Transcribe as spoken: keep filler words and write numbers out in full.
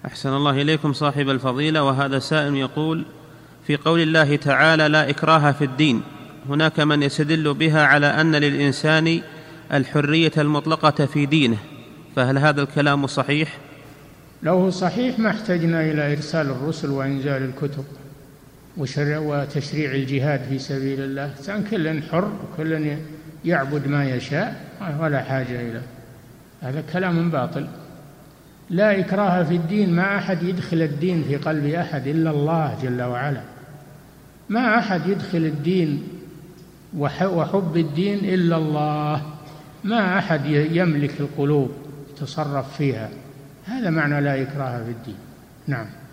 أحسن الله إليكم صاحب الفضيلة. وهذا سائل يقول: في قول الله تعالى لا إكراه في الدين، هناك من يستدل بها على أن للإنسان الحرية المطلقة في دينه، فهل هذا الكلام صحيح؟ لو صحيح ما احتجنا إلى إرسال الرسل وإنزال الكتب وتشريع الجهاد في سبيل الله. كان كل حر وكل يعبد ما يشاء ولا حاجة إلى هذا. كلام باطل. لا إكراه في الدين، ما أحد يدخل الدين في قلب أحد إلا الله جل وعلا. ما أحد يدخل الدين وحب الدين إلا الله. ما أحد يملك القلوب يتصرف فيها. هذا معنى لا إكراه في الدين. نعم.